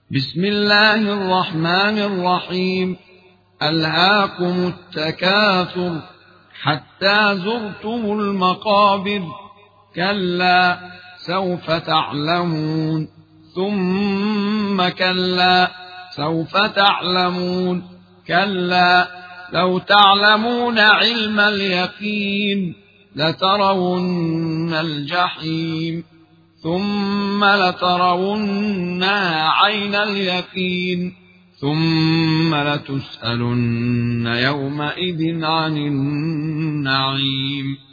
بسم الله الرحمن الرحيم. ألهاكم التكاثر حتى زرتم المقابر، كلا سوف تعلمون ثم كلا سوف تعلمون، كلا لو تعلمون علم اليقين لترون الجحيم ثم لترونها عين اليقين ثم لتسألن يومئذ عن النعيم.